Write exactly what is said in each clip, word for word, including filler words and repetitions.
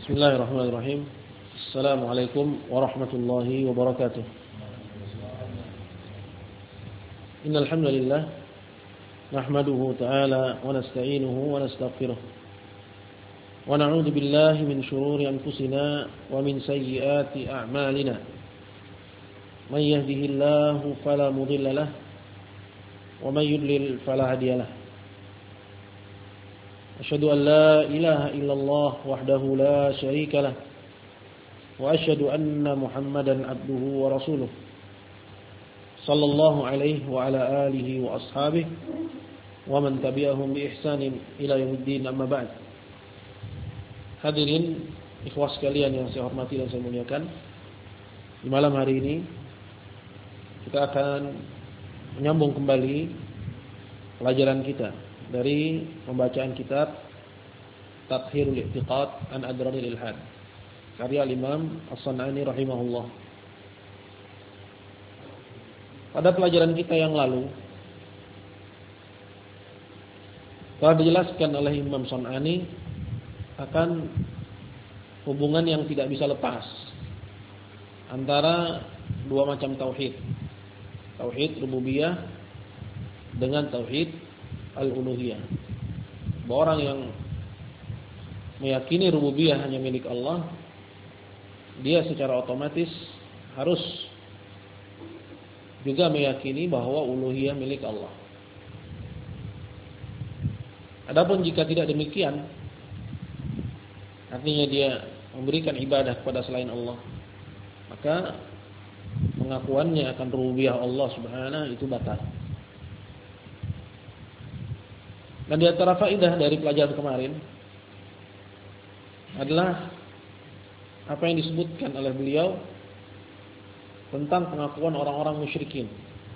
Bismillahirrahmanirrahim. Assalamualaikum warahmatullahi wabarakatuh. Innal hamdalillah nahmaduhu ta'ala wa nasta'inuhu wa nastaghfiruh. Wa na'udzu billahi min shururi anfusina wa min sayyiati a'malina. May yahdihillahu fala mudilla lahu wa may yudlil fala hadiya lahu. Asyhadu an la ilaha illallah wahdahu la syarika lah wa asyhadu anna Muhammadan abduhu wa rasuluh sallallahu alaihi wa ala alihi wa ashabihi wa man tabi'ahum bi ihsanin ila yaumiddin, amma ba'd. Hadirin ikhwah sekalian yang saya hormati dan saya muliakan, di malam hari ini kita akan menyambung kembali pelajaran kita dari pembacaan kitab Tathhirul I'tiqad an Adranil Ilhad karya Imam As-San'ani rahimahullah. Pada pelajaran kita yang lalu telah dijelaskan oleh Imam San'ani akan hubungan yang tidak bisa lepas antara dua macam tauhid, tauhid rububiyah dengan tauhid al-uluhiyah. Bahwa orang yang meyakini rububiyah hanya milik Allah, dia secara otomatis harus juga meyakini bahwa uluhiyah milik Allah. Adapun jika tidak demikian, artinya dia memberikan ibadah kepada selain Allah, maka pengakuannya akan rububiyah Allah Subhanahu itu batal. Dan di antara faedah dari pelajaran kemarin adalah apa yang disebutkan oleh beliau tentang pengakuan orang-orang musyrikin,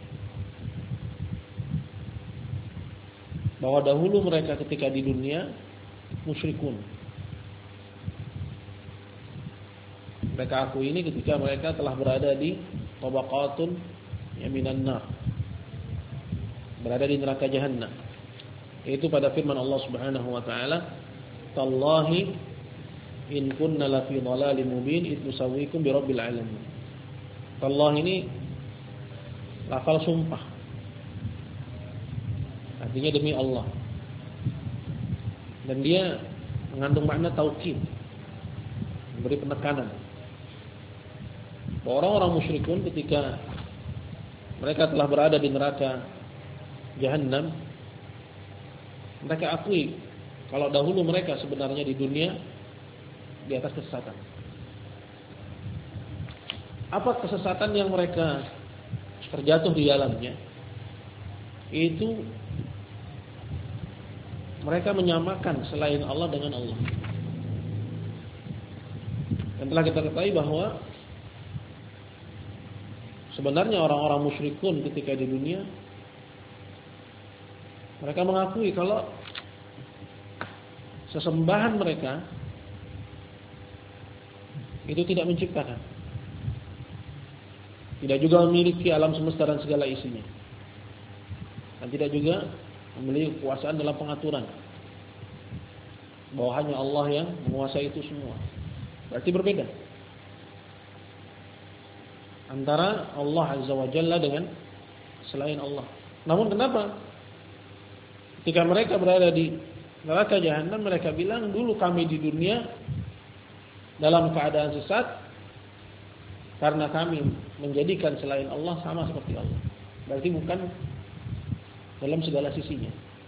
bahwa dahulu mereka ketika di dunia musyrikun. Mereka akui ini ketika mereka telah berada di tabaqatun yaminan nar, berada di neraka jahannam. Itu pada firman Allah Subhanahu wa taala, "Tallahi in kunna lafi dhalalin mubin id nusawwikum bi rabbil alamin." Tallah ini lafal sumpah, artinya demi Allah, dan dia mengandung makna taukid, memberi penekanan. Orang-orang musyrikun ketika mereka telah berada di neraka jahannam, mereka akui kalau dahulu mereka sebenarnya di dunia di atas kesesatan. Apa kesesatan yang mereka terjatuh di dalamnya? Itu mereka menyamakan selain Allah dengan Allah. Dan telah kita ketahui bahwa sebenarnya orang-orang musyrikun ketika di dunia, mereka mengakui kalau sesembahan mereka itu tidak menciptakan, tidak juga memiliki alam semesta dan segala isinya, dan tidak juga memiliki kekuasaan dalam pengaturan, bahwa hanya Allah yang menguasai itu semua. Berarti berbeda antara Allah Azza wa Jalla dengan selain Allah. Namun kenapa ketika mereka berada di neraka jahanam, mereka bilang dulu kami di dunia dalam keadaan sesat karena kami menjadikan selain Allah sama seperti Allah. Berarti bukan dalam segala sisinya.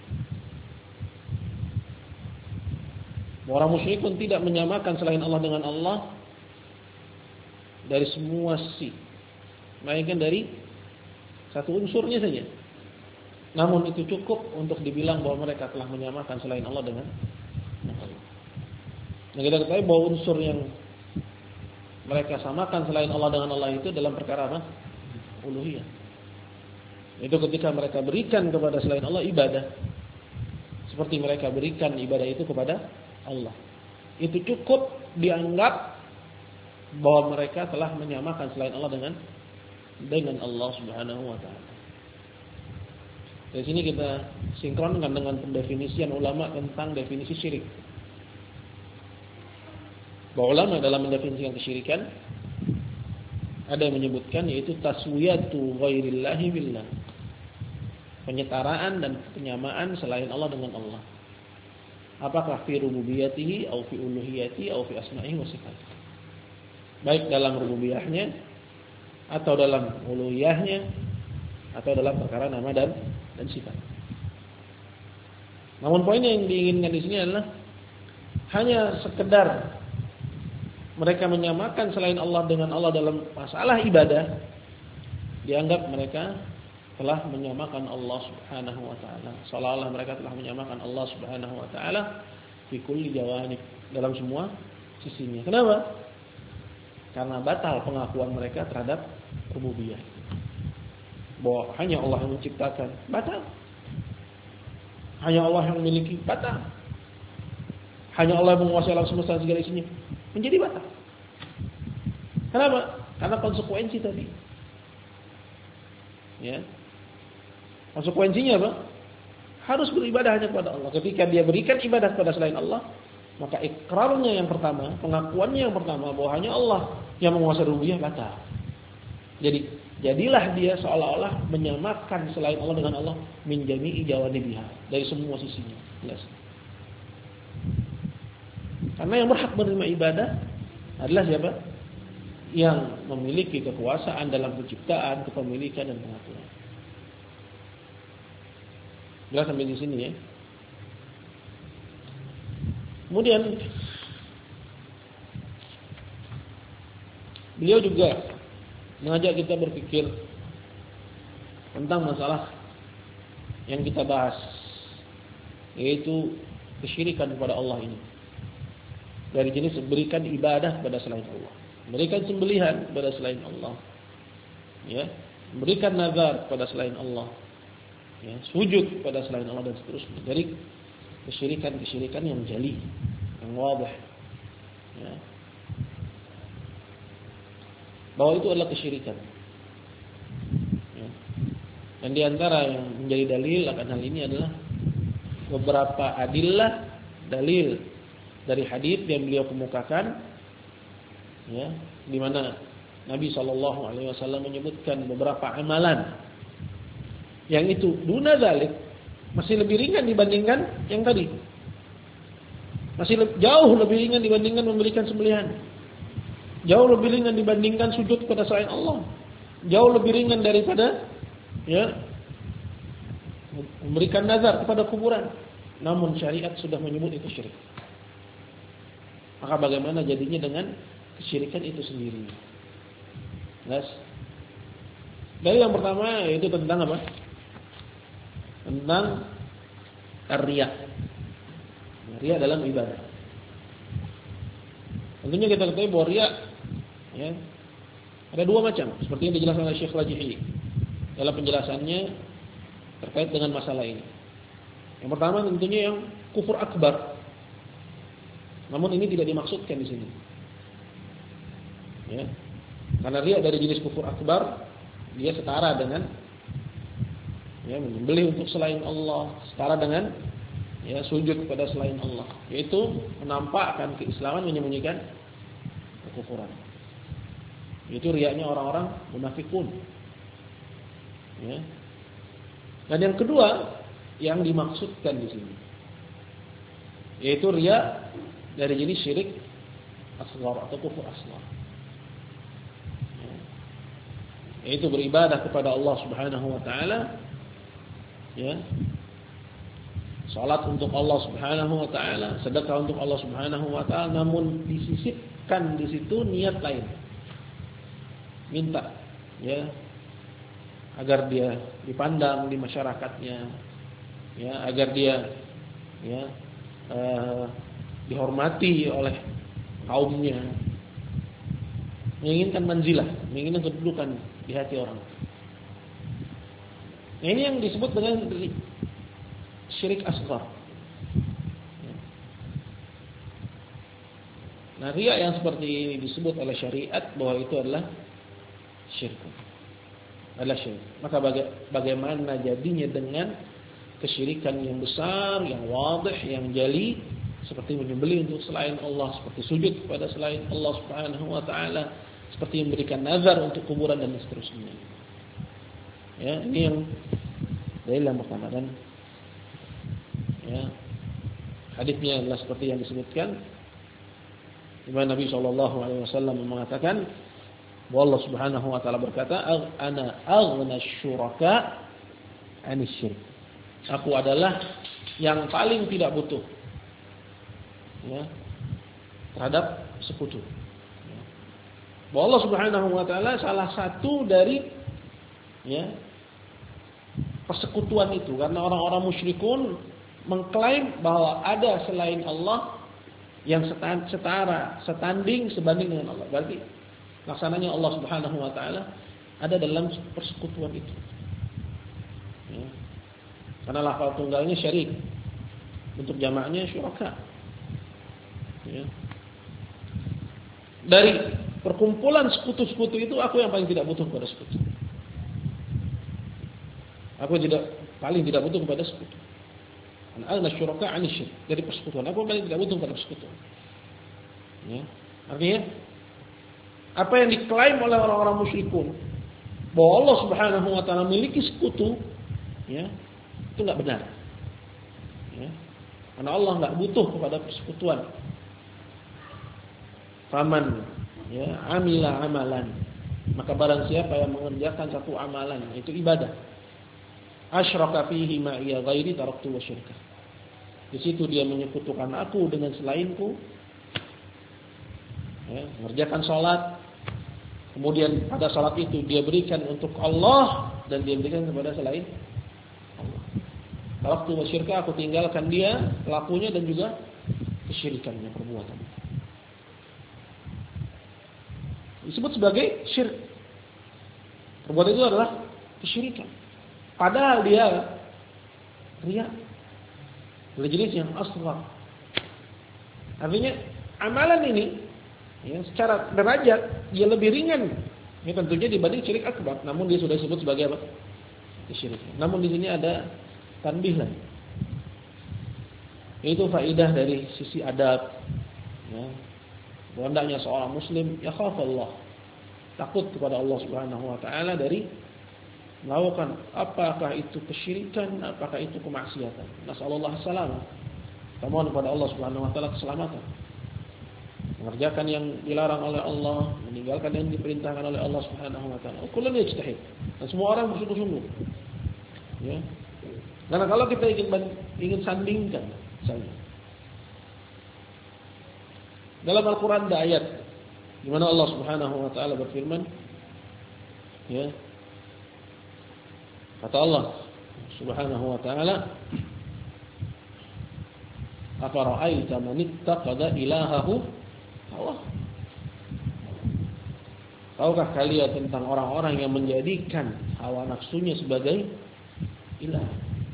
Orang musyrikun tidak menyamakan selain Allah dengan Allah dari semua sisi, melainkan dari satu unsurnya saja. Namun itu cukup untuk dibilang bahwa mereka telah menyamakan selain Allah dengan Allah. Dan kita ketahui bahwa unsur yang mereka samakan selain Allah dengan Allah itu dalam perkara apa? Uluhiyah. Itu ketika mereka berikan kepada selain Allah ibadah, seperti mereka berikan ibadah itu kepada Allah. Itu cukup dianggap bahwa mereka telah menyamakan selain Allah dengan dengan Allah Subhanahu wa taala. Dari sini kita sinkronkan dengan pendefinisian ulama tentang definisi syirik. Bahwa ulama dalam mendefinisikan kesyirikan ada yang menyebutkan yaitu taswiyatu ghairillahi billah. Penyetaraan dan penyamaan selain Allah dengan Allah. Apakah fi rububiyatihi atau fi uluhiyatihi atau fi asma'ihi wa sifatihi. Baik dalam rububiyahnya atau dalam uluhiyahnya atau dalam perkara nama dan dan sifat. Namun poin yang diinginkan di sini adalah hanya sekedar mereka menyamakan selain Allah dengan Allah dalam masalah ibadah, dianggap mereka telah menyamakan Allah Subhanahu wa taala. Seolah-olah mereka telah menyamakan Allah Subhanahu wa taala fi kulli jawanib, dalam semua sisinya. Kenapa? Karena batal pengakuan mereka terhadap rububiyah. Bahwa hanya Allah yang menciptakan, batal. Hanya Allah yang memiliki, batal. Hanya Allah yang menguasai alam semesta segala isinya, menjadi batal. Kenapa? Karena konsekuensi tadi. Ya. Konsekuensinya apa? Harus beribadah hanya kepada Allah. Ketika dia berikan ibadah kepada selain Allah, maka ikrarnya yang pertama, pengakuannya yang pertama bahwa hanya Allah yang menguasai rububiyah, batal. Jadi jadilah dia seolah-olah menyamakan selain Allah dengan Allah min jami'i jawanibiha, dari semua sisinya. Jelas. Karena yang berhak menerima ibadah adalah siapa? Yang memiliki kekuasaan dalam penciptaan, kepemilikan dan pengaturan. Jelas sampai di sini ya. Kemudian beliau juga mengajak kita berpikir tentang masalah yang kita bahas, yaitu kesyirikan kepada Allah ini. Dari jenis berikan ibadah kepada selain Allah, berikan sembelihan kepada selain Allah, ya, berikan nazar kepada selain Allah, ya, sujud kepada selain Allah dan seterusnya. Dari kesyirikan-kesyirikan yang jali, yang wadah, ya, bahwa itu adalah kesyirikan. Ya. Dan diantara yang menjadi dalil akan hal ini adalah beberapa adillah, dalil dari hadis yang beliau kemukakan, ya, di mana Nabi Shallallahu Alaihi Wasallam menyebutkan beberapa amalan yang itu duna dzalik, masih lebih ringan dibandingkan yang tadi, masih le- jauh lebih ringan dibandingkan memberikan sembelihan, jauh lebih ringan dibandingkan sujud kepada selain Allah, jauh lebih ringan daripada, ya, memberikan nazar kepada kuburan. Namun syariat sudah menyebut itu syirik. Maka bagaimana jadinya dengan kesyirikan itu sendiri? Jelas. Dari yang pertama yaitu tentang apa? Tentang riya. Riya dalam ibadah. Tentunya kita ketahui bahwa riya, ya, ada dua macam, seperti yang dijelaskan oleh Syekh Rajihi dalam penjelasannya terkait dengan masalah ini. Yang pertama tentunya yang kufur akbar. Namun ini tidak dimaksudkan di sini. Ya. Karena riya dari jenis kufur akbar, dia setara dengan, ya, menyembelih untuk selain Allah, setara dengan, ya, sujud kepada selain Allah, yaitu menampakkan keislaman, menyembunyikan kekufuran. Itu riyanya orang-orang munafikun. Ya. Dan yang kedua yang dimaksudkan di sini, yaitu riya dari jenis syirik asghar atau kufur asghar, ya, yaitu beribadah kepada Allah Subhanahu wa taala, ya, salat untuk Allah Subhanahu wa taala, sedekah untuk Allah Subhanahu wa taala, namun disisipkan di situ niat lain, minta, ya, agar dia dipandang di masyarakatnya, ya, agar dia, ya, uh, dihormati oleh kaumnya, menginginkan manzilah, menginginkan kedudukan di hati orang. Nah, ini yang disebut dengan syirik asghar. Nah, riya yang seperti ini disebut oleh syariat bahwa itu adalah syirik. Adalah syirik. Maka baga- bagaimana jadinya dengan kesyirikan yang besar, yang wadih, yang jali, seperti menyembelih untuk selain Allah, seperti sujud kepada selain Allah Subhanahu wa taala, seperti memberikan nazar untuk kuburan dan seterusnya. Ya, ini yang dalil yang pertama. Dan ya, hadisnya adalah seperti yang disebutkan, di mana Nabi sallallahu alaihi wasallam mengatakan bahwa Allah Subhanahu wa taala berkata, "Ana aghna syuraka 'anis syirk." Aku adalah yang paling tidak butuh, ya, terhadap sekutu. Ya. Bahwa Allah Subhanahu wa taala salah satu dari, ya, persekutuan itu, karena orang-orang musyrikun mengklaim bahwa ada selain Allah yang setara, setanding, sebanding dengan Allah. Berarti laksananya Allah Subhanahu wa taala ada dalam persekutuan itu. Ya. Karena lafal tunggalnya syarik, bentuk jamaknya syuraka. Ya. Dari perkumpulan sekutu-sekutu itu, aku yang paling tidak butuh kepada sekutu. Aku tidak paling tidak butuh kepada sekutu. Ana syuraka 'anis syirk. Dari persekutuan, aku paling tidak butuh kepada persekutuan. Ya. Artinya apa yang diklaim oleh orang-orang musyrikun bahwa Allah Subhanahu wa taala memiliki sekutu, ya, itu enggak benar. Ya. Karena Allah enggak butuh kepada persekutuan. Faman, ya, amila amalan, maka barang siapa yang mengerjakan satu amalan, itu ibadah, asyraka fihi ma iya ghairi taraktu wa syirka. Di situ dia menyekutukan aku dengan selainku, ya, mengerjakan salat, kemudian pada salat itu dia berikan untuk Allah dan dia berikan kepada selain Allah. Taraktu wa syirka, aku tinggalkan dia pelakunya dan juga kesyirikannya, perbuatan. Disebut sebagai syirik. Perbuatan itu adalah kesyirikan. Padahal dia riya, dari jenis yang asghar. Artinya amalan ini, ya, secara derajat dia lebih ringan, ya, tentunya dibanding syirik akbar. Namun dia sudah disebut sebagai apa? Kesyirikan. Namun di sini ada tanbih lagi. Itu faedah dari sisi adab. Ya. Hendaknya seorang muslim ya khaf Allah, takut kepada Allah Subhanahu wa taala dari melakukan apakah itu kesyirikan, apakah itu kemaksiatan. Nasallallahu salam. Mohon kepada Allah Subhanahu wa taala keselamatan. Mengerjakan yang dilarang oleh Allah, meninggalkan yang diperintahkan oleh Allah Subhanahu wa taala. Kullun yajtahid. Dan semua orang bersungguh-sungguh. Ya. Karena kalau kita ingin ingin sandingkan misalnya dalam Al-Quran ada ayat di mana Allah Subhanahu wa taala berfirman, ya, kata Allah Subhanahu wa taala, "Afara'aita man ittaqada ilahahu hawa." Tahukah kalian tentang orang-orang yang menjadikan hawa nafsunya sebagai ilah?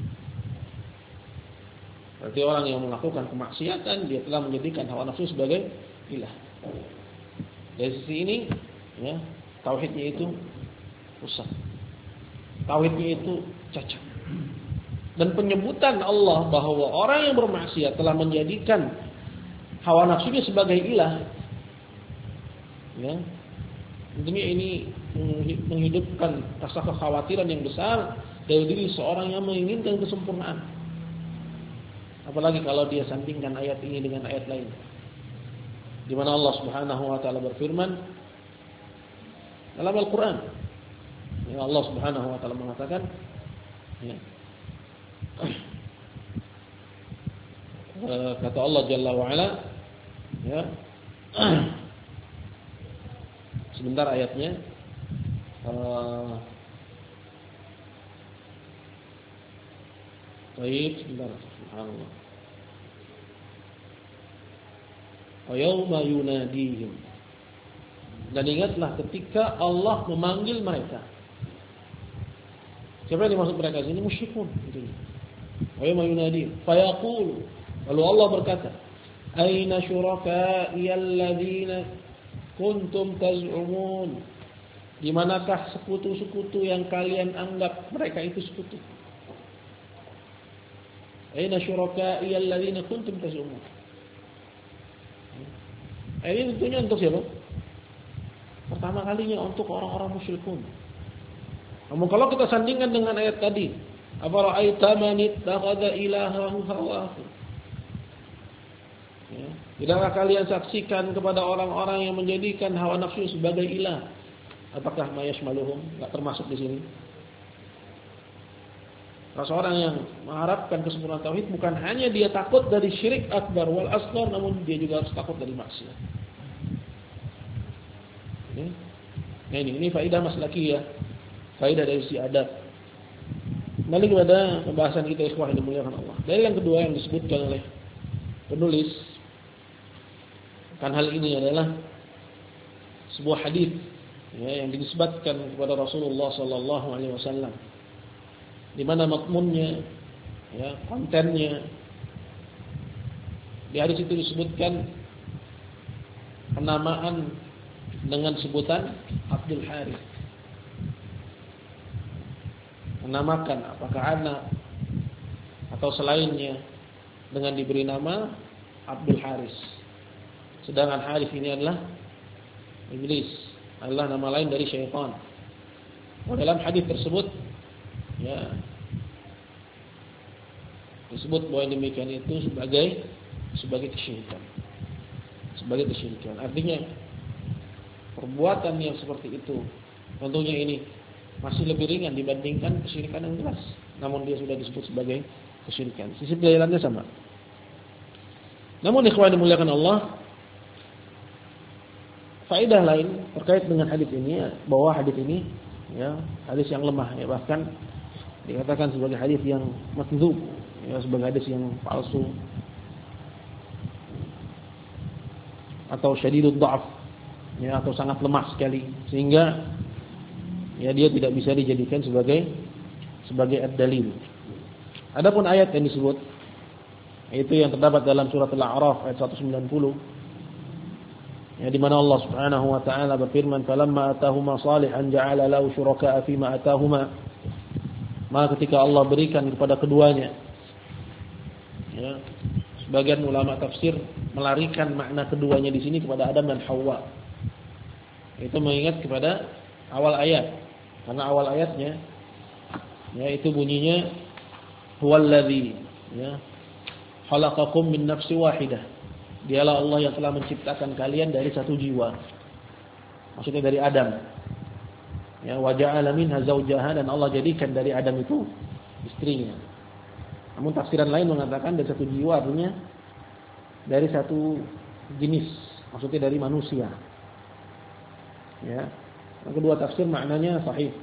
Berarti orang yang melakukan kemaksiatan, dia telah menjadikan hawa nafsu sebagai ilah. Dari sisi ini, ya, tauhidnya itu rusak. Tauhidnya itu cacat. Dan penyebutan Allah bahwa orang yang bermaksiat telah menjadikan hawa nafsunya sebagai ilah, ya, tentunya ini menghidupkan rasa kekhawatiran yang besar dari diri seorang yang menginginkan kesempurnaan. Apalagi kalau dia sandingkan ayat ini dengan ayat lain, di mana Allah Subhanahu wa taala berfirman dalam Al-Qur'an, ya, Allah Subhanahu wa taala mengatakan, ya, kata Allah Jalla wa Ala, ya, sebentar ayatnya, uh, baik, sebentar, subhanallah. Wa yauma yunadihim. Dan ingatlah ketika Allah memanggil mereka. Siapa yang dimaksud mereka sini? Musyrikun. Wa yauma yunadihim fa yaqulu, lalu Allah berkata, aina syuraka'i alladzina kuntum taz'umun? Di manakah sekutu-sekutu yang kalian anggap mereka itu sekutu? Aina syuraka'i alladzina kuntum taz'umun? Ayat ini tentunya untuk siapa? Pertama kalinya untuk orang-orang musyrikun. Namun kalau kita sandingkan dengan ayat tadi, afara'aita man ittakhadha ilahahu hawahu. Ya, tidakkah kalian saksikan kepada orang-orang yang menjadikan hawa nafsu sebagai ilah? Apakah mayasmaluhum? Enggak termasuk di sini. Seorang yang mengharapkan kesempurnaan tauhid bukan hanya dia takut dari syirik akbar wal asghar, namun dia juga harus takut dari maksiat. Ini, nah ini, ini faedah maslakiyah, faedah dari si adab. Kembali kepada pembahasan kita ikhwah yang dimuliakan Allah. Dalil yang kedua yang disebutkan oleh penulis kan hal ini adalah sebuah hadis ya, yang dinisbatkan kepada Rasulullah sallallahu alaihi wasallam, di mana makmunnya, ya, kontennya di hadis itu disebutkan penamaan dengan sebutan Abdul Harith. Menamakan apakah anak atau selainnya dengan diberi nama Abdul Harith. Sedangkan Harith ini adalah iblis, adalah nama lain dari syaitan. Oh, dalam hadis tersebut ya disebut bahwa demikian itu sebagai sebagai kesyirikan. Sebagai kesyirikan. Artinya perbuatan yang seperti itu tentunya ini masih lebih ringan dibandingkan kesyirikan yang jelas. Namun dia sudah disebut sebagai kesyirikan. Sisi pelayanannya sama. Namun ikhwan dimuliakan Allah, faedah lain terkait dengan hadis ini bahwa hadis ini ya hadis yang lemah ya, bahkan dikatakan sebagai hadis yang makdzub ya, sebagai hadis yang palsu atau syadidud dha'f ya, atau sangat lemah sekali sehingga ya dia tidak bisa dijadikan sebagai sebagai ad-dalil. Adapun ayat yang disebut itu yang terdapat dalam surat Al-A'raf ayat seratus sembilan puluh ya, di mana Allah Subhanahu wa taala berfirman, "Falamma atahuma salihan ja'ala lahu syuraka'a fima atahuma." Maka ketika Allah berikan kepada keduanya, ya, sebagian ulama tafsir melarikan makna keduanya di sini kepada Adam dan Hawa. Itu mengingat kepada awal ayat, karena awal ayatnya, ya, itu bunyinya, "Huwallazi, ya, khalaqakum min nafsin wahidah." Dialah Allah yang telah menciptakan kalian dari satu jiwa. Maksudnya dari Adam. Ya, wa ja'ala minha zawjaha, dan Allah jadikan dari Adam itu istrinya. Namun tafsiran lain mengatakan dari satu jiwa artinya dari satu jenis, maksudnya dari manusia. Ya. Yang kedua tafsir maknanya sahih.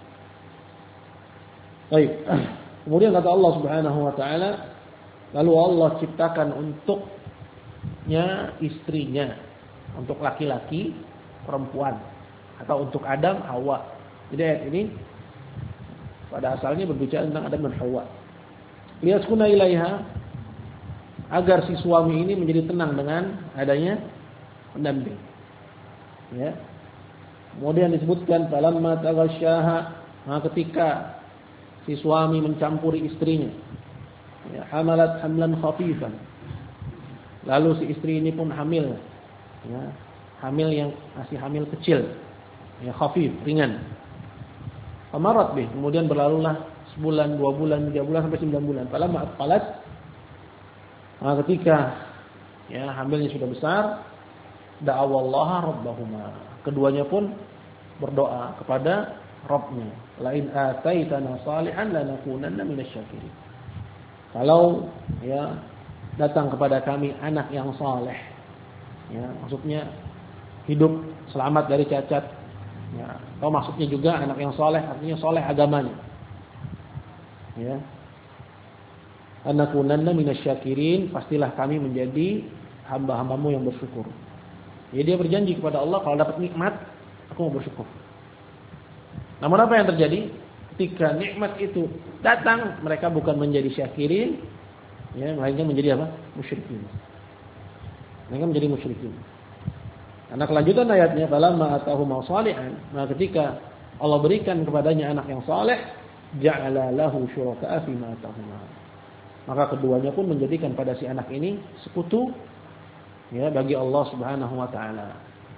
Baik. Kemudian kata Allah Subhanahu wa taala, lalu Allah ciptakan untuknya istrinya, untuk laki-laki, perempuan, atau untuk Adam, Hawa. Jadi ayat ini pada asalnya berbicara tentang Adam dan Hawa. Liyaskuna ilaiha, agar si suami ini menjadi tenang dengan adanya pendamping. Ya. Kemudian disebutkan falamma taghasyaha, nah ketika si suami mencampuri istrinya, ya, hamalat hamlan khafifan, lalu si istri ini pun hamil, ya, hamil yang masih hamil kecil, ya, khafif, ringan. Famarat bih, kemudian berlalulah sebulan, dua bulan, tiga bulan sampai sembilan bulan. Falamma atqalat, nah ketika ya hamilnya sudah besar, da'awallaha rabbahuma, keduanya pun berdoa kepada Rabbnya, lain ataitana salihan lanakunanna minasyakirin. Kalau ya datang kepada kami anak yang saleh, ya maksudnya hidup selamat dari cacat, ya, atau maksudnya juga anak yang saleh artinya saleh agamanya, ya, lanakunanna minasyakirin, pastilah kami menjadi hamba-hambamu yang bersyukur. Jadi dia berjanji kepada Allah, kalau dapat nikmat aku mau bersyukur. Namun apa yang terjadi? Ketika nikmat itu datang, mereka bukan menjadi syakirin, ya, melainkan menjadi apa? Musyrikin. Mereka menjadi musyrikin. Karena kelanjutan ayatnya, falamma atahuma salihan, maka ketika Allah berikan kepadanya anak yang saleh, ja'ala lahu syuraka'a fima atahuma. Maka keduanya pun menjadikan pada si anak ini sekutu ya bagi Allah Subhanahu wa taala.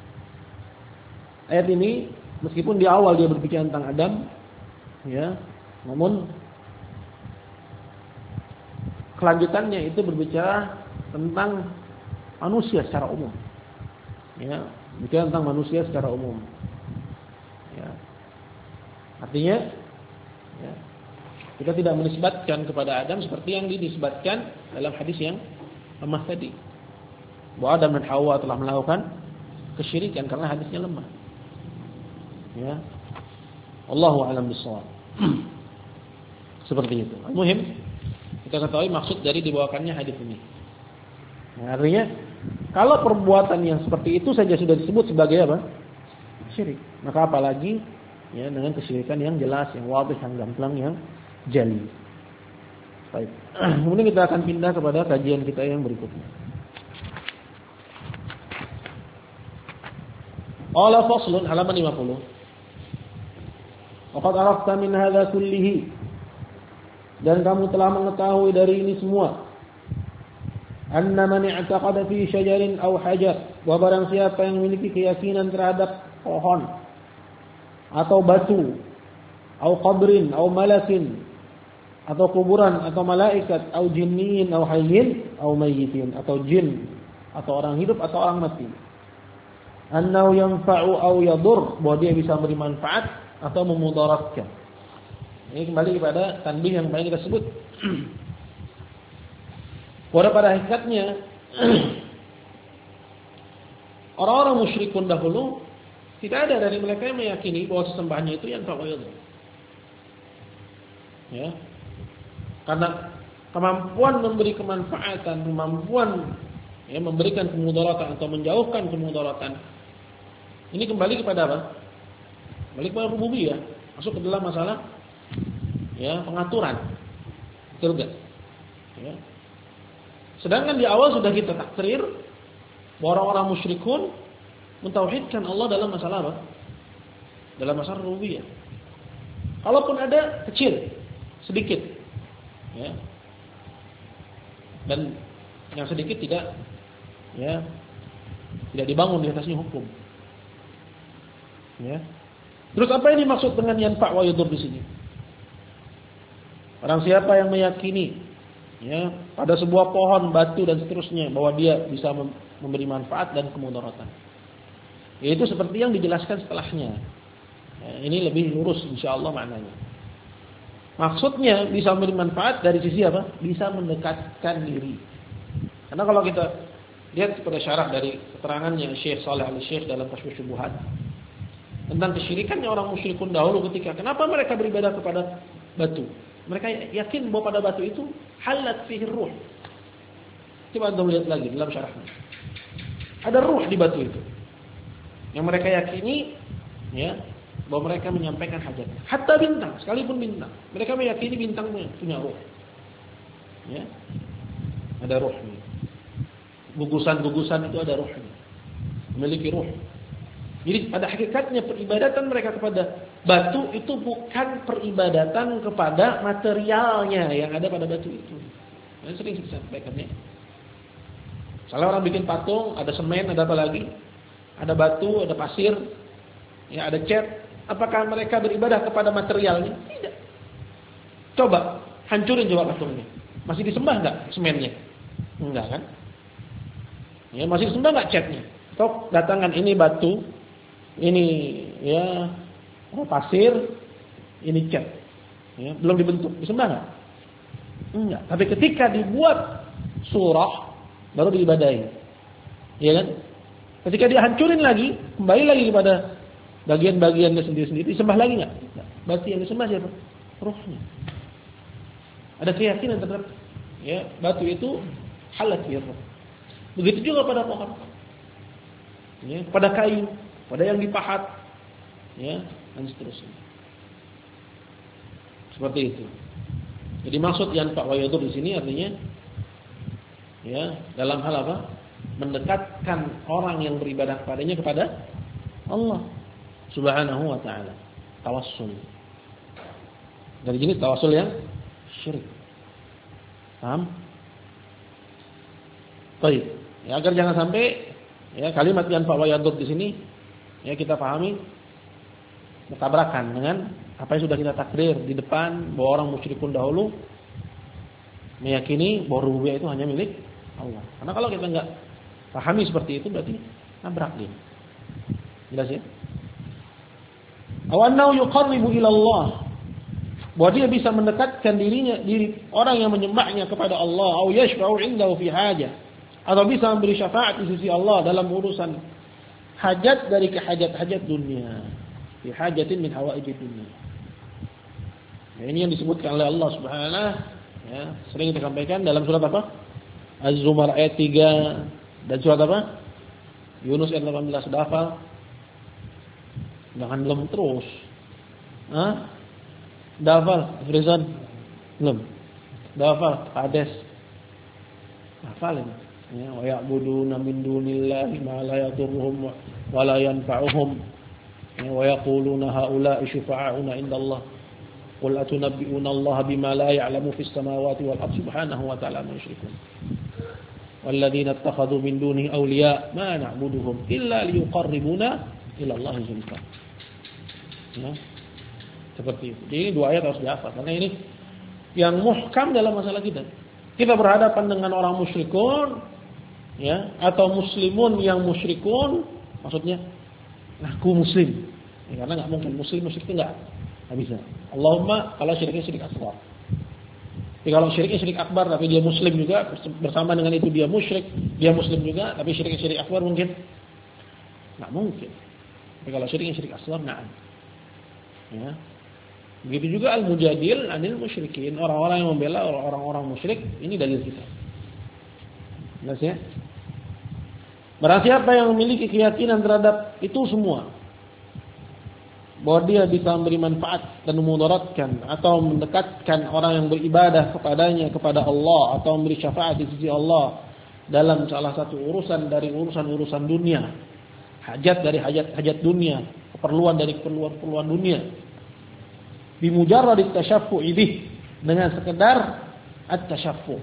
Ayat ini meskipun di awal dia berbicara tentang Adam, ya, namun kelanjutannya itu berbicara tentang manusia secara umum. Ya, bicara tentang manusia secara umum. Ya. Artinya, ya, kita tidak menisbatkan kepada Adam seperti yang dinisbatkan dalam hadis yang lemah tadi. Bahwa Adam dan Hawa telah melakukan kesyirikan karena hadisnya lemah. Ya. Allahu a'lam bishawab. Seperti itu. Muhim kita ketahui maksud dari dibawakannya hadis ini. Nah, artinya kalau perbuatan yang seperti itu saja sudah disebut sebagai apa? Syirik. Maka apalagi ya dengan kesyirikan yang jelas, yang wadih, yang gamblang, yang jali. Baik. Kemudian kita akan pindah kepada kajian kita yang berikutnya. Qala faslun halaman lima puluh. Waqad arafta min hadza kullihi. Dan kamu telah mengetahui dari ini semua. Anna man i'taqada fi syajarin aw hajar, wa barang siapa yang memiliki keyakinan terhadap pohon atau batu, atau qabrin, atau malakin, atau kuburan, atau malaikat, atau jinnin, atau hayyin, atau mayyitin, atau jin, atau orang hidup atau orang mati. Annahu yanfa'u aw yadur, bahwa dia bisa memberi manfaat atau memudaratkan. Ini kembali kepada tanbih yang banyak kita sebut. Pada pada hakikatnya orang-orang musyrikun dahulu tidak ada dari mereka yang meyakini bahwa sesembahannya itu yang ta'wil. Ya. Karena kemampuan memberi kemanfaatan, kemampuan ya memberikan kemudaratan atau menjauhkan kemudaratan. Ini kembali kepada apa? Kembali kepada rububiyah, masuk ke dalam masalah ya pengaturan. Betul enggak? Ya. Sedangkan di awal sudah kita takrir bahwa orang-orang musyrikun mentauhidkan Allah dalam masalah apa? Dalam masalah rububiyah. Kalaupun ada kecil, sedikit, ya, dan yang sedikit tidak, ya, tidak dibangun di atasnya hukum. Ya. Terus apa yang dimaksud dengan yanfa' wa yadur di sini? Orang siapa yang meyakini, ya, pada sebuah pohon, batu dan seterusnya bahwa dia bisa memberi manfaat dan kemudaratan. Yaitu seperti yang dijelaskan setelahnya. Ya, ini lebih lurus insyaallah maknanya. Maksudnya bisa memberi manfaat dari sisi apa? Bisa mendekatkan diri. Karena kalau kita lihat pada syarah dari keterangannya Syekh Shalih Al-Syekh dalam Kasyfus Syubhat tentang kesyirikannya orang musyrikun dahulu ketika kenapa mereka beribadah kepada batu? Mereka yakin bahwa pada batu itu halat fihi ruh. Coba Anda lihat lagi dalam syarahnya. Ada ruh di batu itu. Yang mereka yakini ya, bahwa mereka menyampaikan hajat. Hatta bintang, sekalipun bintang. Mereka meyakini bintang punya ruh. Ya. Ada ruhnya. Gugusan-gugusan itu ada ruhnya. Memiliki ruh. Jadi pada hakikatnya peribadatan mereka kepada batu itu bukan peribadatan kepada materialnya yang ada pada batu itu. Ini sering saya sampaikan ya. Kalau orang bikin patung, ada semen, ada apa lagi? Ada batu, ada pasir, ya ada cat. Apakah mereka beribadah kepada materialnya? Tidak. Coba hancurin coba patungnya. Masih disembah enggak semennya? Enggak kan? Ya masih disembah enggak catnya? Tok datangkan ini batu, ini ya pasir, ini cat. Ya, belum dibentuk, disembah enggak? Enggak. Tapi ketika dibuat surah baru diibadahi. Iya kan? Ketika dihancurin lagi, kembali lagi kepada bagian-bagiannya sendiri-sendiri, disembah lagi enggak? Berarti yang disembah siapa? Ruhnya. Ada keyakinan terhadap ya, batu itu halat ya ruh. Begitu juga pada pohon. Ya, pada kayu, pada yang dipahat, ya, dan seterusnya. Seperti itu. Jadi maksud yanfa' wa yadur di sini artinya ya, dalam hal apa? Mendekatkan orang yang beribadah kepadanya kepada Allah Subhanahu wa taala. Tawassul. Dari jenis tawassul yang syirik. Paham? Baik. Ya, agar jangan sampai ya kalimat yanfa wa yadur di sini ya kita pahami bertabrakan dengan apa yang sudah kita takrir di depan bahwa orang musyrikun dahulu meyakini bahwa rububiyah itu hanya milik Allah. Karena kalau kita enggak pahami seperti itu berarti nabrak dia. Jelas ya? Awannahu yuqarribu ila Allah. Bahwa dia bisa mendekatkan dirinya diri orang yang menyembahnya kepada Allah, au yashfa'u 'indahu fi hajah. Atau bisa memberi syafaat di sisi Allah dalam urusan hajat dari kehajat-hajat dunia. Fi hajatin min hawaijid dunia. Ya, ini yang disebutkan oleh Allah Subhanahu ya, sering kita sampaikan dalam surat apa? Az-Zumar ayat tiga dan surat apa? Yunus ayat delapan belas. Sudah hafal? Jangan belum terus. Hah? Dah hafal? Frizan? Belum? Dah hafal? Hades? Hafal ini. Ya, wa ya'buduna min dunillahi ma la yadurruhum wa la yanfa'uhum. Ya, wa yaquluna haula'i syufa'auna indallah. Qul atunabbi'una Allah bima la ya'lamu fis samawati wal ardi subhanahu wa ta'ala ma yusyrikun. Walladzina ittakhadhu min dunihi awliya ma na'buduhum illa liyuqarribuna ila Allahi zulfa. Ya. Seperti itu. Jadi ini dua ayat harus dihafal karena ini yang muhkam dalam masalah kita. Kita berhadapan dengan orang musyrikun ya atau muslimun yang musyrikun, maksudnya ngaku muslim. Ya, karena enggak mungkin muslim musyrik itu enggak. Enggak bisa. Allahumma kalau syiriknya syirik asghar. Jadi kalau syiriknya syirik akbar tapi dia muslim juga bersama dengan itu dia musyrik, dia muslim juga tapi syiriknya syirik akbar mungkin? Enggak mungkin. Tapi kalau syiriknya syirik asghar, na'am. Ya. Begitu juga al-mujadil anil musyrikin, orang-orang yang membela orang-orang musyrik, ini dalil kita. Jelas ya? Barang siapa yang memiliki keyakinan terhadap itu semua, bahwa dia bisa memberi manfaat dan memudaratkan atau mendekatkan orang yang beribadah kepadanya kepada Allah atau memberi syafaat di sisi Allah dalam salah satu urusan dari urusan-urusan dunia, hajat dari hajat-hajat dunia, keperluan dari keperluan-keperluan dunia, bimujarrad at-tashaffu'i bih, dengan sekedar at-tashaffu',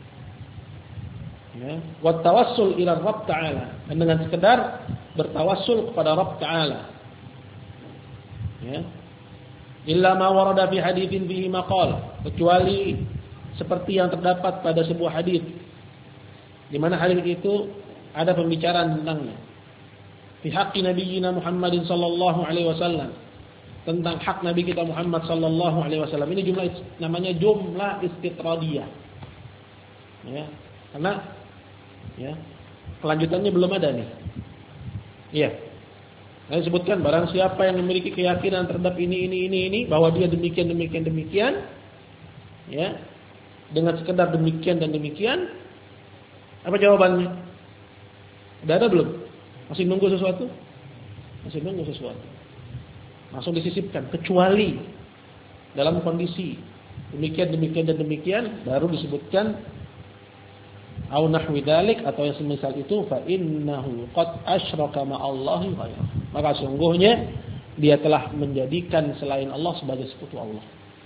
ya, wa tawassul ila Rabb Ta'ala, dan dengan sekedar bertawassul kepada Rabb Ta'ala, ya, illa ma warada fi haditsin fihi maqal, kecuali seperti yang terdapat pada sebuah hadis di mana hadis itu ada pembicaraan tentangnya, fi haqqi nabiyyina Muhammadin sallallahu alaihi wasallam, tentang hak Nabi kita Muhammad sallallahu alaihi wasallam. Ini jumlah namanya jumlah istitradiyah. Ya, karena ya, kelanjutannya belum ada nih. Iya. Saya sebutkan barang siapa yang memiliki keyakinan terhadap ini ini ini ini bahwa dia demikian demikian demikian, ya. Dengan sekedar demikian dan demikian, apa jawabannya? Udah ada belum? Masih nunggu sesuatu? Masih nunggu sesuatu. Langsung disisipkan, kecuali dalam kondisi demikian demikian dan demikian, baru disebutkan au nahwi dzalik, atau yang semisal itu, fa innahu qad asyraka ma'allahi ghairan, maka sungguhnya dia telah menjadikan selain Allah sebagai sekutu Allah.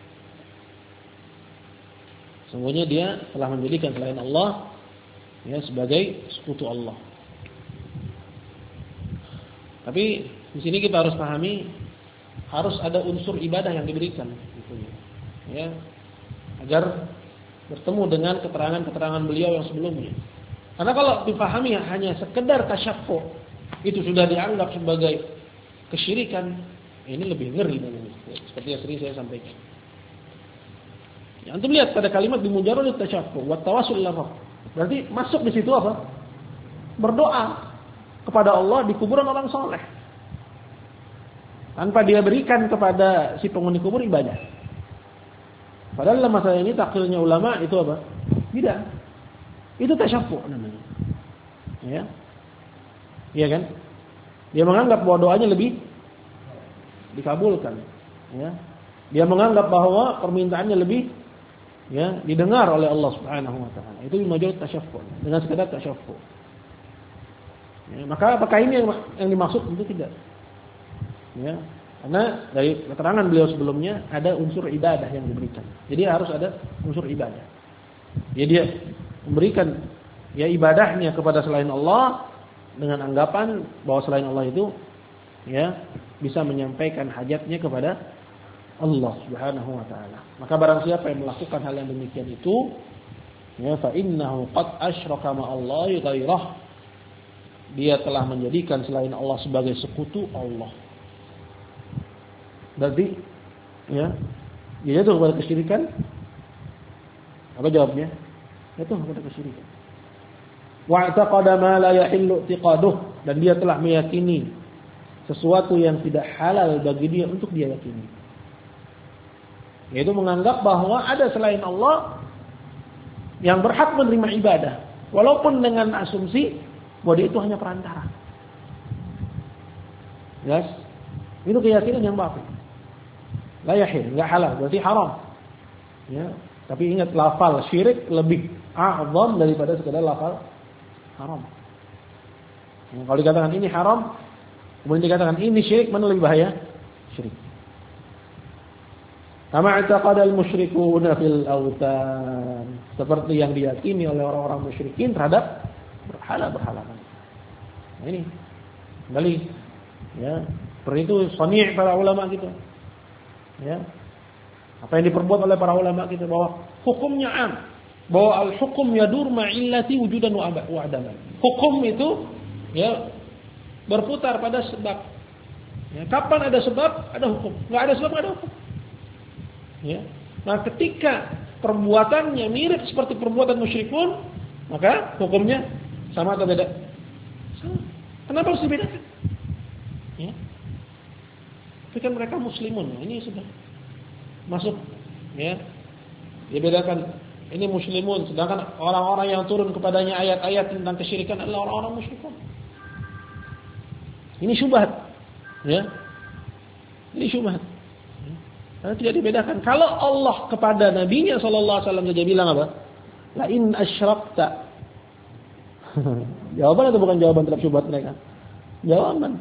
Sungguhnya dia telah menjadikan selain Allah ya sebagai sekutu Allah. Tapi di sini kita harus pahami, harus ada unsur ibadah yang diberikan, gitu ya, agar bertemu dengan keterangan-keterangan beliau yang sebelumnya. Karena kalau dipahami hanya sekedar tasyaffu, itu sudah dianggap sebagai kesyirikan, ini lebih ngeri namanya, seperti yang sering saya sampaikan. Ya, antum lihat pada kalimat bimujarrad tasyaffu wa tawassul ila Rabb, berarti masuk di situ apa? Berdoa kepada Allah di kuburan orang soleh, tanpa dia berikan kepada si penghuni kubur ibadah. Padahal dalam masalah ini takrirnya ulama itu apa? Tidak. Itu tasyaffu namanya. Ya. Iya kan? Dia menganggap bahwa doanya lebih dikabulkan, ya. Dia menganggap bahwa permintaannya lebih ya didengar oleh Allah Subhanahu wa taala. Itu majul tasyaffu, dengan sekedar tasyaffu. Ya, maka apakah ini yang, yang dimaksud? Tentu tidak. Ya, karena dari keterangan beliau sebelumnya ada unsur ibadah yang diberikan. Jadi harus ada unsur ibadah. Jadi dia memberikan ya ibadahnya kepada selain Allah dengan anggapan bahwa selain Allah itu ya bisa menyampaikan hajatnya kepada Allah Subhanahu wa taala. Maka barang siapa yang melakukan hal yang demikian itu, ya fa innahu qad asyraka ma'allahi ghairah. Dia telah menjadikan selain Allah sebagai sekutu Allah. Berarti ya, dia jatuh kepada kesyirikan. Apa jawabnya? Jatuh kepada kesyirikan. Wa'taqada ma la yahillu i'tiqaduh, dan dia telah meyakini sesuatu yang tidak halal bagi dia untuk dia yakini. Yaitu menganggap bahwa ada selain Allah yang berhak menerima ibadah, walaupun dengan asumsi bahwa dia itu hanya perantara. Yes, itu keyakinan yang batil. La yahil, enggak halal, berarti haram. Ya, tapi ingat lafal syirik lebih a'zam daripada sekadar lafal haram. Ya, kalau dikatakan ini haram, kemudian dikatakan ini syirik, mana lebih bahaya? Syirik. Kama i'taqada al-musyrikuuna fil awtan, seperti yang diyakini oleh orang-orang musyrikin terhadap berhala-berhala. Nah, ini kembali ya, seperti itu sani' para ulama kita. Ya. Apa yang diperbuat oleh para ulama kita bahwa hukumnya am, bahwa al-hukum yadur ma'illati wujudan wa adaman. Hukum itu ya berputar pada sebab. Ya, kapan ada sebab, ada hukum. Enggak ada sebab, enggak ada hukum. Ya. Nah, ketika perbuatannya mirip seperti perbuatan musyrikun, maka hukumnya sama atau beda? Sama. Kenapa harus dibedakan? Ya. Tapi kan mereka muslimun, ini sudah masuk, ya. Dibedakan, ini muslimun, sedangkan orang-orang yang turun kepadanya ayat-ayat tentang kesyirikan adalah orang-orang musyrikun. Ini syubhat, ya. Ini syubhat. Karena tidak dibedakan. Kalau Allah kepada Nabi-Nya sallallahu alaihi wasallam saja bilang apa? La in asyrakta. Jawaban atau bukan jawaban terhadap syubhat mereka? Jawaban.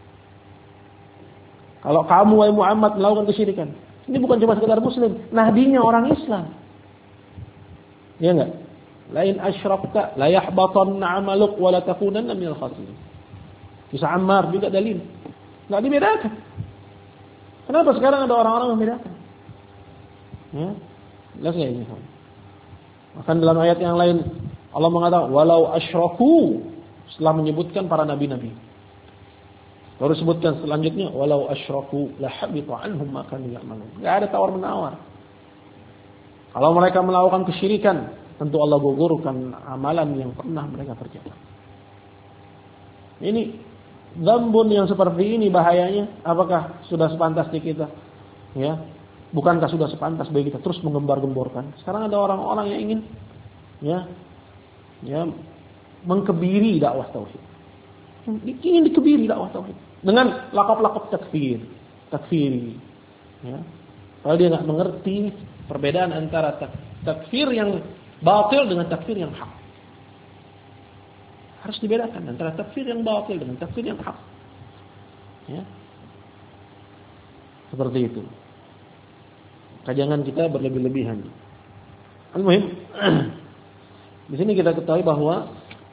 Kalau kamu wahai Muhammad melakukan kesyirikan, ini bukan cuma sekedar muslim, Nabi-Nya orang Islam. Ya enggak? La in asyrakta la yahbatanna 'amaluk wa la takunanna minal khasirin. Kisah Ammar juga dalil. Enggak dibedakan. Kenapa sekarang ada orang-orang yang membedakan? Ya, jelas nggak ini? Bahkan dalam ayat yang lain Allah mengatakan walau asyraku, setelah menyebutkan para nabi-nabi. Baru sebutkan selanjutnya walau asyraku la habita anhum ma kanu ya'malun. Enggak ada tawar-menawar. Kalau mereka melakukan kesyirikan, tentu Allah gugurkan amalan yang pernah mereka kerjakan. Ini dzambun yang seperti ini bahayanya, apakah sudah sepantasnya kita? Ya, bukankah sudah sepantas bagi kita terus menggembar-gemborkan? Sekarang ada orang-orang yang ingin, ya, ya, mengkebiri dakwah tauhid. Ingin dikebiri dakwah tauhid dengan lakop-lakop takfir, takfiri. Ya, kalau dia nggak mengerti perbedaan antara tak, takfir yang batil dengan takfir yang hak. Harus dibedakan antara takfir yang batil dengan takfir yang hak. Ya. Seperti itu. Jangan kita berlebih-lebihan. Al-muhim, di sini kita ketahui bahwa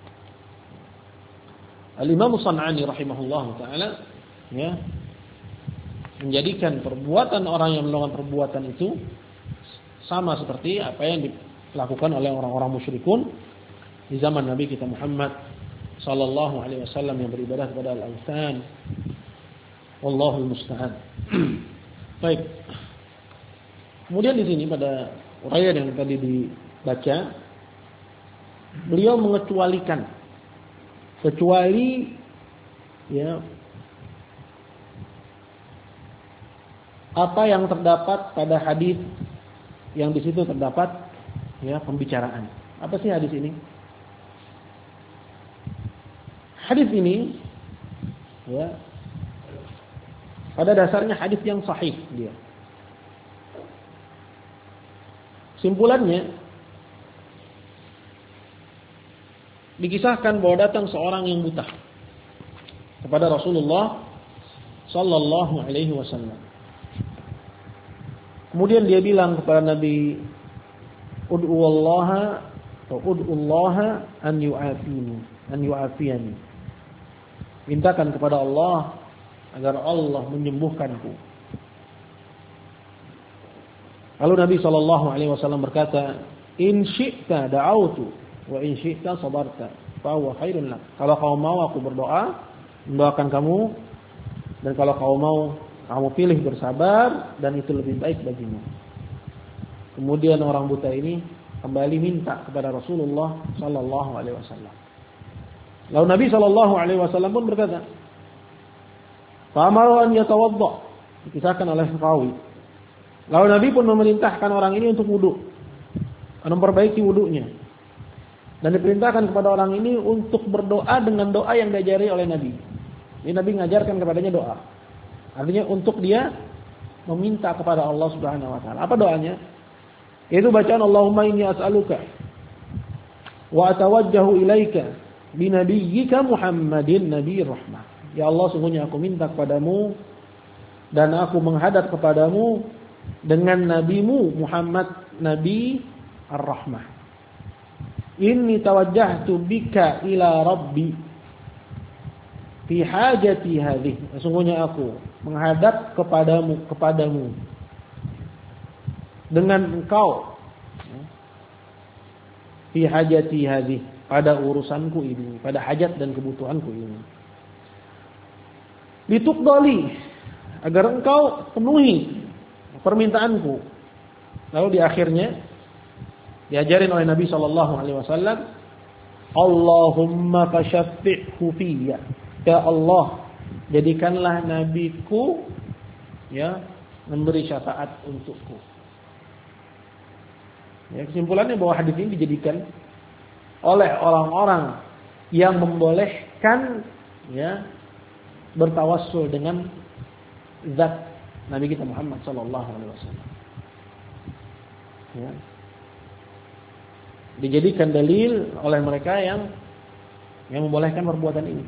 Al-Imam Shan'ani rahimahullah taala ya menjadikan perbuatan orang yang melakukan perbuatan itu sama seperti apa yang dilakukan oleh orang-orang musyrikun di zaman Nabi kita Muhammad sallallahu alaihi wasallam yang beribadah kepada al-awthan. Wallahul musta'an. Baik. Kemudian di sini pada uraian yang tadi dibaca, beliau mengecualikan kecuali ya apa yang terdapat pada hadis yang di situ terdapat ya pembicaraan. Apa sih hadis ini? Hadis ini ya pada dasarnya hadis yang sahih dia. Simpulannya dikisahkan bahwa datang seorang yang buta kepada Rasulullah sallallahu alaihi wasallam. Kemudian dia bilang kepada Nabi, "Ud'uwallaha Ud'ullaha an yu'afini, an yu'afiyani. Mintakan kepada Allah agar Allah menyembuhkanku. Lalu Nabi sallallahu alaihi wasallam berkata, "In syi'ta da'autu wa in syi'ta sabarta, fa huwa khairun lak." Kalau kau mau aku berdoa, mendoakan kamu, dan kalau kau mau kamu pilih bersabar, dan itu lebih baik bagimu. Kemudian orang buta ini kembali minta kepada Rasulullah sallallahu alaihi wasallam. Lalu Nabi sallallahu alaihi wasallam pun berkata, "Fa'amaru an yatawadda." Dikisahkan oleh perawi. Lalu Nabi pun memerintahkan orang ini untuk wudu, memperbaiki wudunya. Dan diperintahkan kepada orang ini untuk berdoa dengan doa yang diajari oleh Nabi. Ini Nabi mengajarkan kepadanya doa. Artinya untuk dia meminta kepada Allah Subhanahu wa taala. Apa doanya? Itu bacaan Allahumma inni as'aluka wa atawajjahu ilaika binabiyyika Muhammadin nabiyir rahmah. Ya Allah, sungguhnya aku minta kepadamu dan aku menghadap kepadamu dengan nabimu Muhammad nabi ar-rahmah. Inni tawajjahtu bika ila rabbi fi hajati hadhihi. Sungguhnya aku menghadap kepadamu kepadamu dengan engkau fi hajati hadhihi, pada urusanku ini, pada hajat dan kebutuhanku ini. Lituqdali, agar engkau penuhi permintaanku. Lalu di akhirnya diajarin oleh Nabi sallallahu alaihi wasallam, Allahumma fashaffi'hu fiyya. Ya Allah, jadikanlah nabiku ya memberi syafaat untukku. Ya, kesimpulannya bahwa hadis ini dijadikan oleh orang-orang yang membolehkan ya bertawassul dengan zat Nabi kita Muhammad sallallahu alaihi wasallam. Ya. Dijadikan dalil oleh mereka yang yang membolehkan perbuatan ini.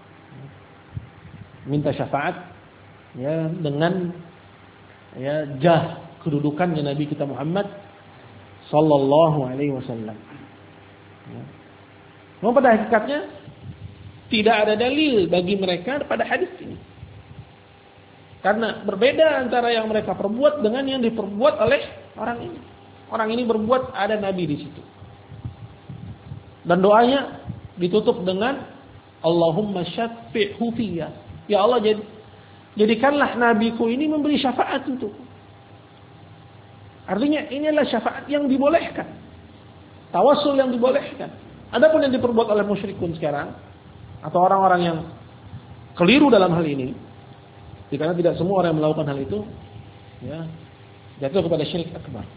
Minta syafaat ya dengan ya jah kedudukannya Nabi kita Muhammad sallallahu alaihi wasallam. Ya. Namun pada hakikatnya tidak ada dalil bagi mereka pada hadis ini. Karena berbeda antara yang mereka perbuat dengan yang diperbuat oleh orang ini. Orang ini berbuat ada Nabi di situ. Dan doanya ditutup dengan Allahumma syaffi'hu fiyya. Ya Allah, jad, jadikanlah nabiku ini memberi syafaat untukku. Artinya ini adalah syafaat yang dibolehkan. Tawassul yang dibolehkan. Adapun yang diperbuat oleh musyrikun sekarang atau orang-orang yang keliru dalam hal ini, karena tidak semua orang yang melakukan hal itu ya jatuh kepada syirik akbar.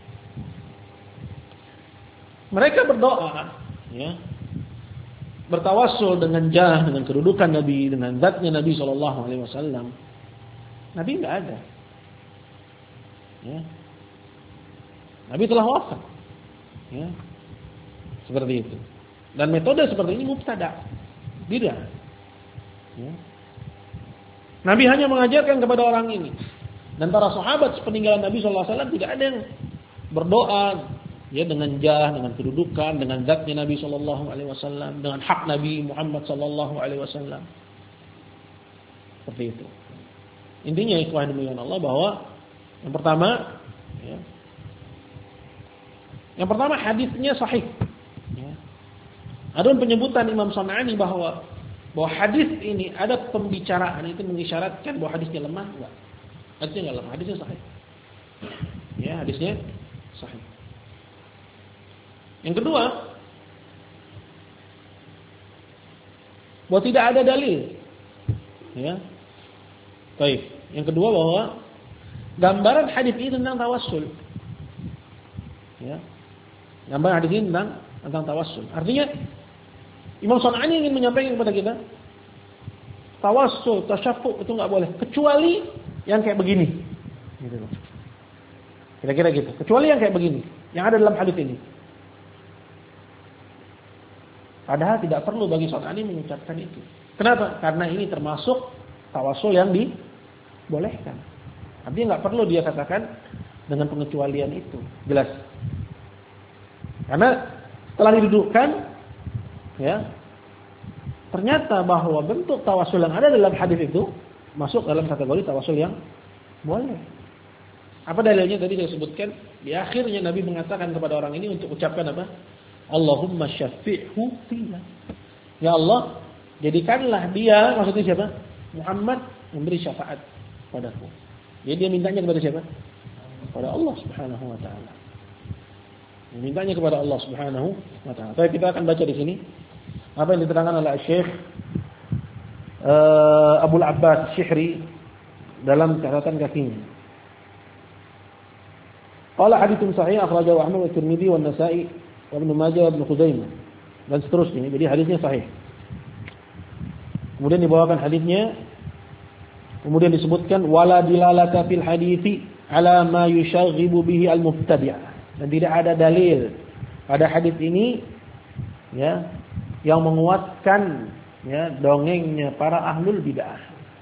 Mereka berdoa ya bertawassul dengan jah, dengan kedudukan Nabi, dengan zatnya Nabi sallallahu alaihi wasallam. Nabi enggak ada. Ya. Nabi telah wafat. Ya. Seperti itu. Dan metode seperti ini mubtada', bid'ah. Ya. Nabi hanya mengajarkan kepada orang ini. Dan para sahabat sepeninggalan Nabi sallallahu alaihi wasallam tidak ada yang berdoa ya dengan jah, dengan kedudukan, dengan zatnya Nabi sallallahu alaihi wasallam, dengan hak Nabi Muhammad sallallahu alaihi wasallam. Seperti itu. Intinya ikhwan dimiliki Allah bahwa yang pertama ya, yang pertama hadisnya sahih. Ya. Ada penyebutan Imam San'ani bahwa bahwa hadis ini ada pembicaraan itu mengisyaratkan bahwa hadisnya lemah, enggak. Hadisnya enggak lemah, hadisnya sahih. Ya, hadisnya sahih. Yang kedua, bahwa tidak ada dalil. Ya. Baik. Yang kedua bahwa gambaran hadis ini tentang tawassul. Ya. Gambaran hadis ini tentang tentang tawassul. Artinya Imam San'ani ingin menyampaikan kepada kita, tawassul, tasyaffu' itu enggak boleh kecuali yang kayak begini. Gitu loh. Kira-kira gitu. Kecuali yang kayak begini, yang ada dalam hadis ini. Padahal tidak perlu bagi San'ani mengucapkan itu. Kenapa? Karena ini termasuk tawassul yang dibolehkan. Artinya enggak perlu dia katakan dengan pengecualian itu. Jelas. Karena setelah didudukkan, ya, ternyata bahwa bentuk tawasul yang ada dalam hadis itu masuk dalam kategori tawasul yang boleh. Apa dalilnya? Tadi saya sebutkan di akhirnya Nabi mengatakan kepada orang ini untuk ucapkan apa? Allahumma syafi'hu fina. Ya Allah, jadikanlah dia, maksudnya siapa? Muhammad, memberi syafaat padaku. Jadi dia mintanya kepada siapa? Kepada Allah Subhanahu wa taala. Dia mintanya kepada Allah Subhanahu wa taala. Baik, kita akan baca di sini apa yang diterangkan oleh Syekh uh, Abu Abbas Syihri dalam catatan kakinya. Qala haditsun sahih akhrajahu Ahmad wa Tirmidzi wa Nasa'i wa Ibnu Majah wa Ibnu Khuzaimah dan seterusnya. Jadi hadisnya sahih. Kemudian dibawakan hadisnya, kemudian disebutkan wala dilalata fil hadithi ala ma yushaghibu bihi al-mubtadi'. Dan tidak ada dalil pada hadis ini, ya, yang menguatkan, ya, dongengnya para ahlul bid'ah.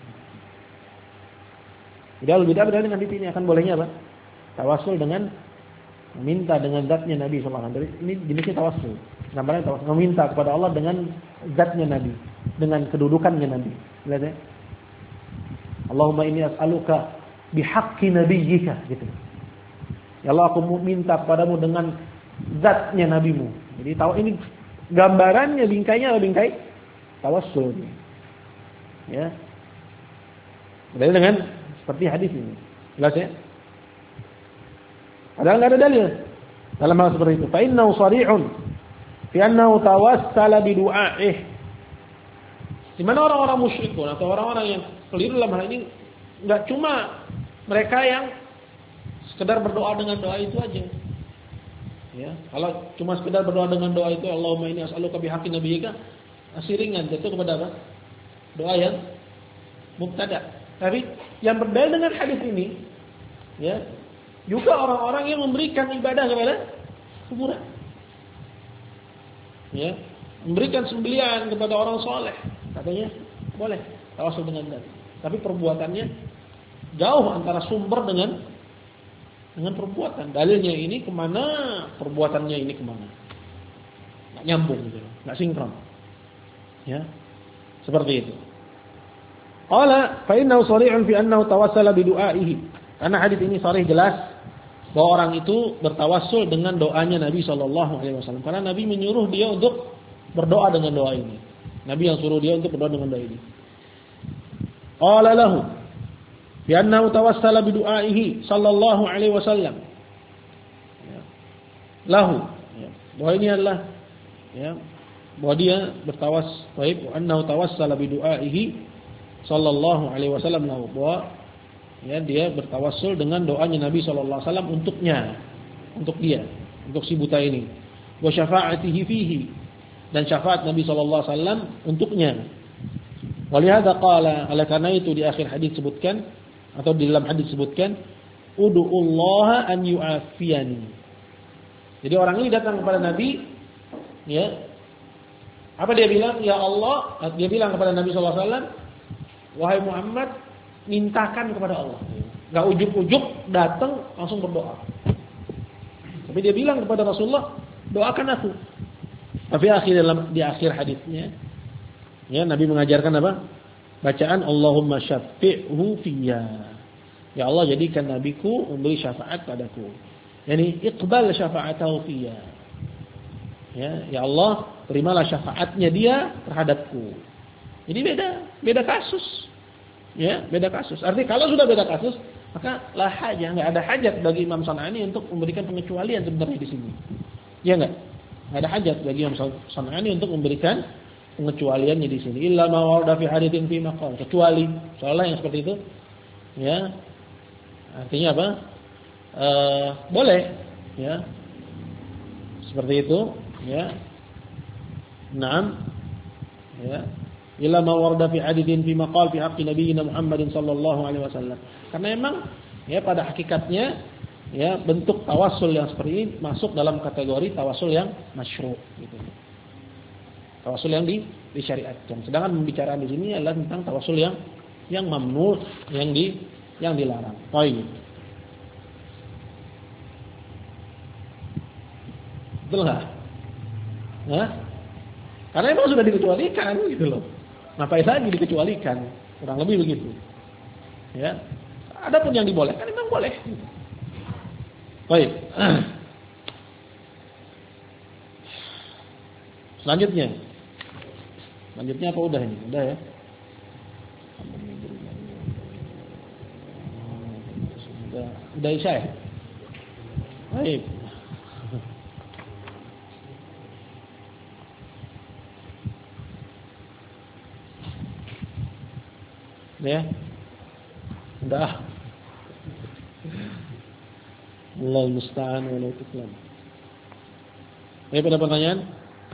Jadi ahlul bid'ah berdalil dengan hadis ini akan bolehnya apa? Tawasul dengan meminta dengan zatnya Nabi sallallahu alaihi wasallam. Ini jenisnya tawasul. Namanya tawasul, meminta kepada Allah dengan zatnya Nabi, dengan kedudukannya Nabi. Lihat ya. Allahumma inni as'aluka bihaqqi nabiyyika, gitu. Ya Allah, aku minta kepadamu dengan zatnya nabimu. Jadi tahu ini gambarannya, bingkainya adalah bingkai tawasul. Ya. Berdalil dengan seperti hadis ini. Jelas ya? Padahal enggak ada dalil dalam hal seperti itu. Fa innahu sharihun fi annahu tawassala bi du'a'ih. Di mana orang-orang musyrikun atau orang-orang yang keliru dalam hal ini enggak cuma mereka yang sekedar berdoa dengan doa itu aja. Ya, kalau cuma sekedar berdoa dengan doa itu Allahumma inni as'aluka bihaqqi nabiyyika, asiringan jatuh kepada apa? Doa yang mubtada. Tapi yang berdalil dengan hadis ini, ya, juga orang-orang yang memberikan ibadah kepada kuburan. Ya, memberikan sembelihan kepada orang soleh, katanya boleh tawasul dengan zat. Tapi perbuatannya jauh antara sumber dengan dengan perbuatan. Dalilnya ini kemana, perbuatannya ini kemana? Nggak nyambung gitu, nggak sinkron. Ya, seperti itu. Qala fa innahu sharihun fi annahu tawassala bi du'aihi. Karena hadis ini sharih jelas bahwa orang itu bertawassul dengan doanya Nabi sallallahu alaihi wasallam. Karena Nabi menyuruh dia untuk berdoa dengan doa ini. Nabi yang suruh dia untuk berdoa dengan doa ini. Qala lahu bi annahu tawassala bi du'aihi sallallahu alaihi wasallam. Ya. Lahu, ya. Bahwa ini adalah, ya, bahwa dia bertawas, baik, annahu tawassala bi du'aihi sallallahu alaihi wasallam lahu, bahwa, ya, dia bertawassul dengan doanya Nabi sallallahu alaihi wasallam untuknya, untuk dia, untuk si buta ini. Wa syafa'atihi fihi, dan syafaat Nabi sallallahu alaihi wasallam untuknya. Walihada qala, oleh karena itu di akhir hadis sebutkan, atau di dalam hadis sebutkan, ud'ullaha an yu'afiyani. Jadi orang ini datang kepada Nabi, ya. Apa dia bilang? Ya Allah, dia bilang kepada Nabi sallallahu alaihi wasallam, wahai Muhammad, mintakan kepada Allah. Enggak ujuk-ujuk datang langsung berdoa. Tapi dia bilang kepada Rasulullah, doakan aku. Tapi akhir dalam di akhir hadisnya, ya, Nabi mengajarkan apa? Bacaan Allahumma syafi'hu fiyya. Ya Allah, jadikan nabiku memberi syafaat padaku. Yani iqbal syafa'atahu fiyya. Ya, ya Allah, terimalah syafaatnya dia terhadapku. Jadi beda, beda kasus. Ya, beda kasus. Artinya kalau sudah beda kasus, maka la hajah, enggak ada hajat bagi Imam San'ani untuk memberikan pengecualian sebenarnya di sini. Ya enggak? Enggak ada hajat bagi Imam San'ani untuk memberikan pengecualiannya di sini. Illa ma warada fi haditsin fi maqal. Kecuali soalnya yang seperti itu, ya. Artinya apa? Uh, boleh, ya. Seperti itu, ya. Naam. Ya. Illa ma warada fi haditsin fi maqal fi haqqi nabiyina Muhammadin sallallahu alaihi wasallam. Karena memang, ya, pada hakikatnya, ya, bentuk tawassul yang seperti ini masuk dalam kategori tawassul yang masyru', gitu. Tawassul yang di, disyariatkan. Sedangkan pembicaraan di sini adalah tentang tawassul yang yang mamnu, yang di yang dilarang. Baik. Betul enggak? Hah? Karena memang sudah dikecualikan gitu loh. Ngapain lagi dikecualikan? Kurang lebih begitu. Ya. Adapun yang dibolehkan memang boleh. Baik. Selanjutnya. Selanjutnya apa udah ini? Udah ya. Udah, udah Isya ya? Baik. Ya. Udah. Allah musta'an wa la tuklam. Baik, ada pertanyaan?